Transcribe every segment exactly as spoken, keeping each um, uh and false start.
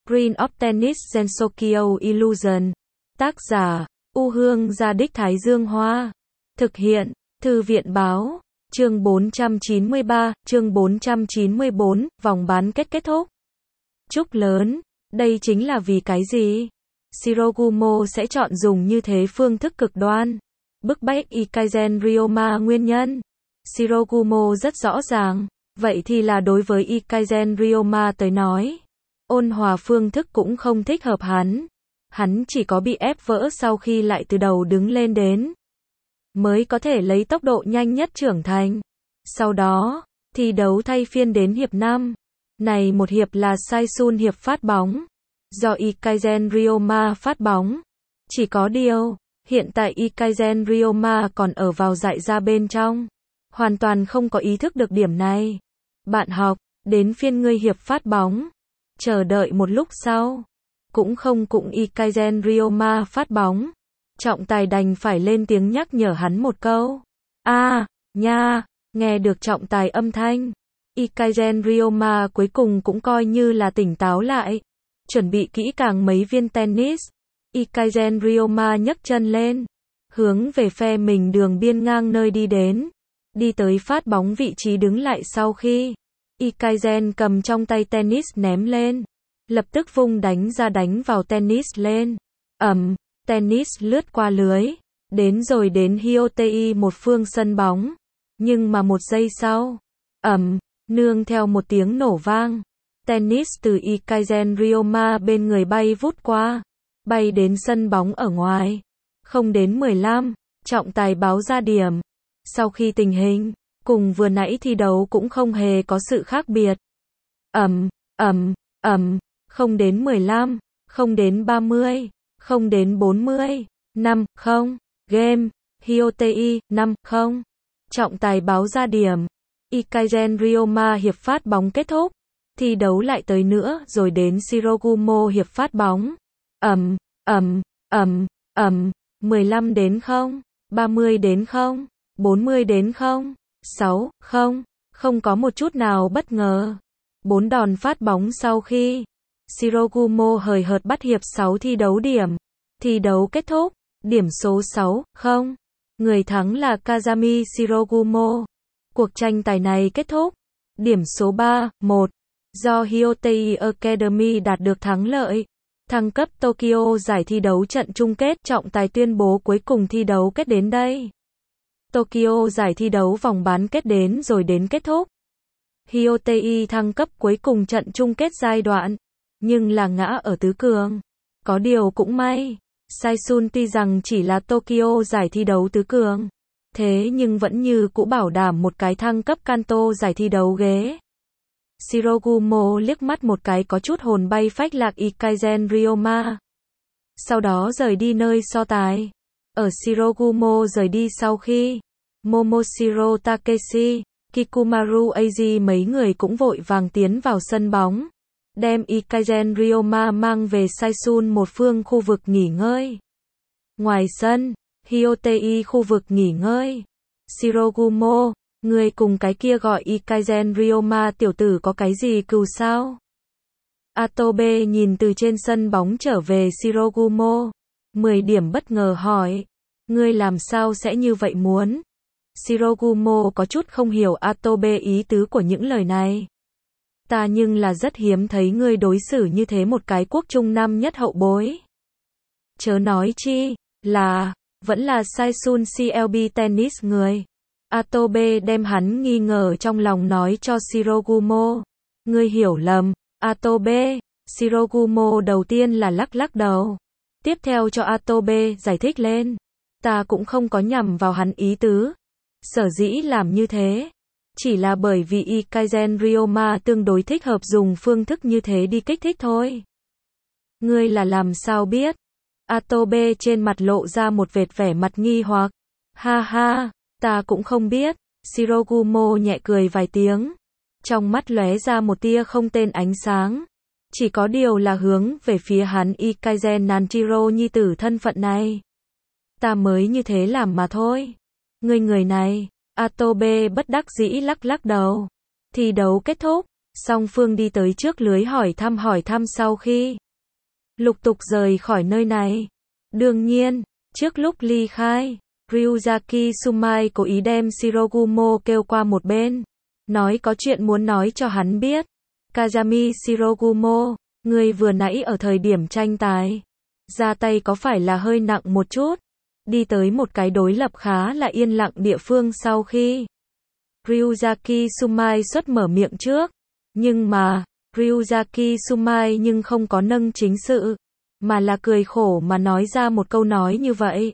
Screen of Tennis Gensokyo Illusion. Tác giả, U Hương Gia Đích Thái Dương Hoa. Thực hiện, Thư viện Báo. Chương bốn trăm chín mươi ba, chương bốn trăm chín mươi bốn, vòng bán kết kết thúc. Chúc lớn, đây chính là vì cái gì? Shirogumo sẽ chọn dùng như thế phương thức cực đoan. Bức bách Ikaisen Ryoma nguyên nhân. Shirogumo rất rõ ràng, vậy thì là đối với Ikaisen Ryoma tới nói. Ôn hòa phương thức cũng không thích hợp hắn. Hắn chỉ có bị ép vỡ sau khi lại từ đầu đứng lên đến. Mới có thể lấy tốc độ nhanh nhất trưởng thành. Sau đó, thi đấu thay phiên đến hiệp năm. Này một hiệp là Saisun hiệp phát bóng. Do Ikaisen Ryoma phát bóng. Chỉ có điều, hiện tại Ikaisen Ryoma còn ở vào dại ra bên trong. Hoàn toàn không có ý thức được điểm này. Bạn học, đến phiên ngươi hiệp phát bóng. Chờ đợi một lúc sau. Cũng không cũng Ikaisen Ryoma phát bóng. Trọng tài đành phải lên tiếng nhắc nhở hắn một câu. A, à, nha, nghe được trọng tài âm thanh. Ikaisen Ryoma cuối cùng cũng coi như là tỉnh táo lại. Chuẩn bị kỹ càng mấy viên tennis. Ikaisen Ryoma nhấc chân lên. Hướng về phe mình đường biên ngang nơi đi đến. Đi tới phát bóng vị trí đứng lại sau khi. Ikaisen cầm trong tay tennis ném lên. Lập tức vung đánh ra đánh vào tennis lên. Ầm. Tennis lướt qua lưới, đến rồi đến Hyotei một phương sân bóng. Nhưng mà một giây sau, ầm, nương theo một tiếng nổ vang, tennis từ Ikaisen Ryoma bên người bay vút qua, bay đến sân bóng ở ngoài. Không đến mười lăm, trọng tài báo ra điểm. Sau khi tình hình, cùng vừa nãy thi đấu cũng không hề có sự khác biệt. Ầm, ầm, ầm, không đến mười lăm, không đến ba mươi. Không đến bốn mươi, năm, không, game, Hyotei, năm, không. Trọng tài báo ra điểm. Ikaisen Ryoma hiệp phát bóng kết thúc. Thi đấu lại tới nữa rồi đến Shirogumo hiệp phát bóng. Ầm, ầm, ầm, ầm, mười lăm đến không, ba mươi đến không, bốn mươi đến không, sáu, không, không có một chút nào bất ngờ. Bốn đòn phát bóng sau khi Shirogumo hời hợt bắt hiệp sáu thi đấu điểm. Thi đấu kết thúc, điểm số sáu, không. Người thắng là Kazami Shirogumo. Cuộc tranh tài này kết thúc, điểm số ba, một. Do Hyotei Academy đạt được thắng lợi. Thăng cấp Tokyo giải thi đấu trận chung kết, trọng tài tuyên bố cuối cùng thi đấu kết đến đây. Tokyo giải thi đấu vòng bán kết đến rồi đến kết thúc. Hyotei thăng cấp cuối cùng trận chung kết giai đoạn. Nhưng là ngã ở tứ cường. Có điều cũng may, Saisun tuy rằng chỉ là Tokyo giải thi đấu tứ cường, thế nhưng vẫn như cũ bảo đảm một cái thăng cấp Kanto giải thi đấu ghế. Shirogumo liếc mắt một cái có chút hồn bay phách lạc Ikaisen Ryoma. Sau đó rời đi nơi so tài. Ở Shirogumo rời đi sau khi Momoshiro Takeshi, Kikumaru Eiji mấy người cũng vội vàng tiến vào sân bóng. Đem Ikaisen Ryoma mang về Saisun một phương khu vực nghỉ ngơi. Ngoài sân, Hyotei khu vực nghỉ ngơi. Shirogumo, người cùng cái kia gọi Ikaisen Ryoma tiểu tử có cái gì cừu sao? Atobe nhìn từ trên sân bóng trở về Shirogumo. mười điểm bất ngờ hỏi. Ngươi làm sao sẽ như vậy muốn? Shirogumo có chút không hiểu Atobe ý tứ của những lời này. Ta nhưng là rất hiếm thấy ngươi đối xử như thế một cái quốc trung năm nhất hậu bối. Chớ nói chi, là, vẫn là Saisun xê lờ bê tennis người. Atobe đem hắn nghi ngờ trong lòng nói cho Shirogumo. Ngươi hiểu lầm, Atobe. Shirogumo đầu tiên là lắc lắc đầu. Tiếp theo cho Atobe giải thích lên. Ta cũng không có nhằm vào hắn ý tứ. Sở dĩ làm như thế. Chỉ là bởi vì Ikaisen Ryoma tương đối thích hợp dùng phương thức như thế đi kích thích thôi. Ngươi là làm sao biết? Atobe trên mặt lộ ra một vệt vẻ mặt nghi hoặc. Ha ha, ta cũng không biết. Shirogumo nhẹ cười vài tiếng. Trong mắt lóe ra một tia không tên ánh sáng. Chỉ có điều là hướng về phía hắn Ikaisen Nanjiro nhi tử thân phận này. Ta mới như thế làm mà thôi. Ngươi người này. Atobe bất đắc dĩ lắc lắc đầu. Thi đấu kết thúc, Song phương đi tới trước lưới hỏi thăm hỏi thăm sau khi lục tục rời khỏi nơi này. Đương nhiên, trước lúc ly khai, Ryuzaki Sumai cố ý đem Shirogumo kêu qua một bên, nói có chuyện muốn nói cho hắn biết. Kazami Shirogumo, người vừa nãy ở thời điểm tranh tài, ra tay có phải là hơi nặng một chút? Đi tới một cái đối lập khá là yên lặng địa phương sau khi Ryuzaki Sumai xuất mở miệng trước. Nhưng mà, Ryuzaki Sumai nhưng không có nâng chính sự, mà là cười khổ mà nói ra một câu nói như vậy.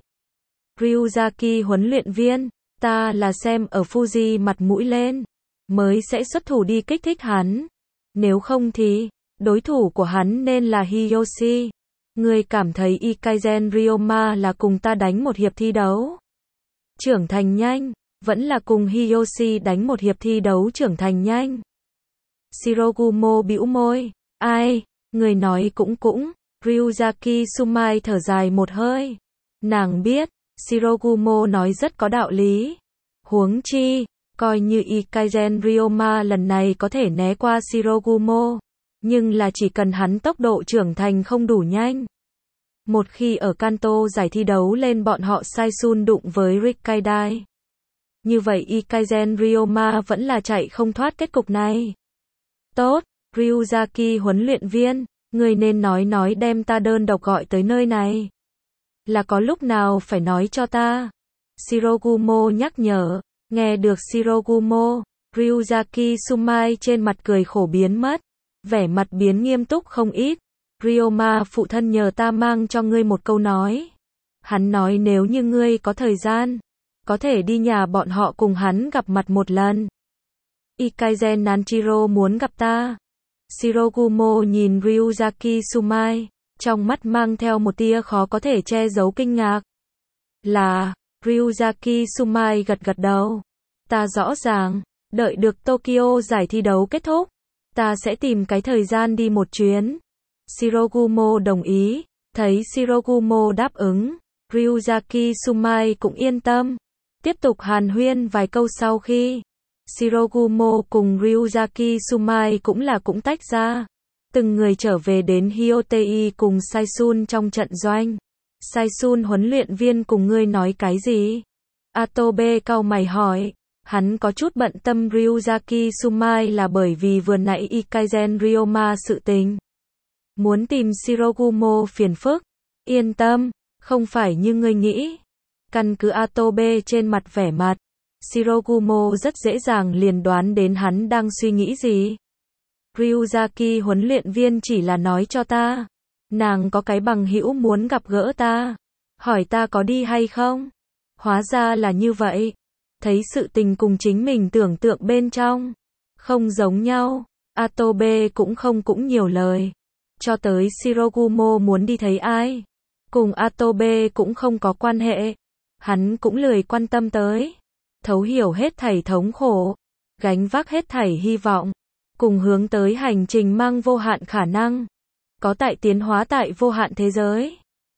Ryuzaki huấn luyện viên, ta là xem ở Fuji mặt mũi lên, mới sẽ xuất thủ đi kích thích hắn. Nếu không thì, đối thủ của hắn nên là Hiyoshi. Ngươi cảm thấy Ikaisen Ryoma là cùng ta đánh một hiệp thi đấu trưởng thành nhanh, vẫn là cùng Hiyoshi đánh một hiệp thi đấu trưởng thành nhanh? Shirogumo bĩu môi, ai, người nói cũng cũng. Ryuzaki Sumai thở dài một hơi. Nàng biết, Shirogumo nói rất có đạo lý. Huống chi, coi như Ikaisen Ryoma lần này có thể né qua Shirogumo, nhưng là chỉ cần hắn tốc độ trưởng thành không đủ nhanh. Một khi ở Kanto giải thi đấu lên bọn họ Saisun đụng với Rikkaidai, như vậy Ikaisen Ryoma vẫn là chạy không thoát kết cục này. Tốt, Ryuzaki huấn luyện viên, người nên nói nói đem ta đơn độc gọi tới nơi này. Là có lúc nào phải nói cho ta. Shirogumo nhắc nhở. Nghe được Shirogumo, Ryuzaki Sumai trên mặt cười khổ biến mất, vẻ mặt biến nghiêm túc không ít. Ryoma phụ thân nhờ ta mang cho ngươi một câu nói. Hắn nói nếu như ngươi có thời gian, có thể đi nhà bọn họ cùng hắn gặp mặt một lần. Ikaisen Nanjiro muốn gặp ta. Shirogumo nhìn Ryuzaki Sumai, trong mắt mang theo một tia khó có thể che giấu kinh ngạc. Là, Ryuzaki Sumai gật gật đầu. Ta rõ ràng, đợi được Tokyo giải thi đấu kết thúc, ta sẽ tìm cái thời gian đi một chuyến. Shirogumo đồng ý, thấy Shirogumo đáp ứng, Ryuzaki Sumai cũng yên tâm. Tiếp tục hàn huyên vài câu sau khi Shirogumo cùng Ryuzaki Sumai cũng là cũng tách ra. Từng người trở về đến Hyotei cùng Saisun trong trận doanh. Saisun huấn luyện viên cùng ngươi nói cái gì? Atobe cau mày hỏi. Hắn có chút bận tâm Ryuzaki Sumai là bởi vì vừa nãy Ikaisen Ryoma sự tình. Muốn tìm Shirogumo phiền phức. Yên tâm, không phải như ngươi nghĩ. Căn cứ Atobe trên mặt vẻ mặt, Shirogumo rất dễ dàng liền đoán đến hắn đang suy nghĩ gì. Ryuzaki huấn luyện viên chỉ là nói cho ta, nàng có cái bằng hữu muốn gặp gỡ ta, hỏi ta có đi hay không. Hóa ra là như vậy. Thấy sự tình cùng chính mình tưởng tượng bên trong không giống nhau, Atobe cũng không cũng nhiều lời. Cho tới Shirogumo muốn đi thấy ai, cùng Atobe cũng không có quan hệ. Hắn cũng lười quan tâm tới. Thấu hiểu hết thảy thống khổ, gánh vác hết thảy hy vọng, cùng hướng tới hành trình mang vô hạn khả năng, có tại tiến hóa tại vô hạn thế giới.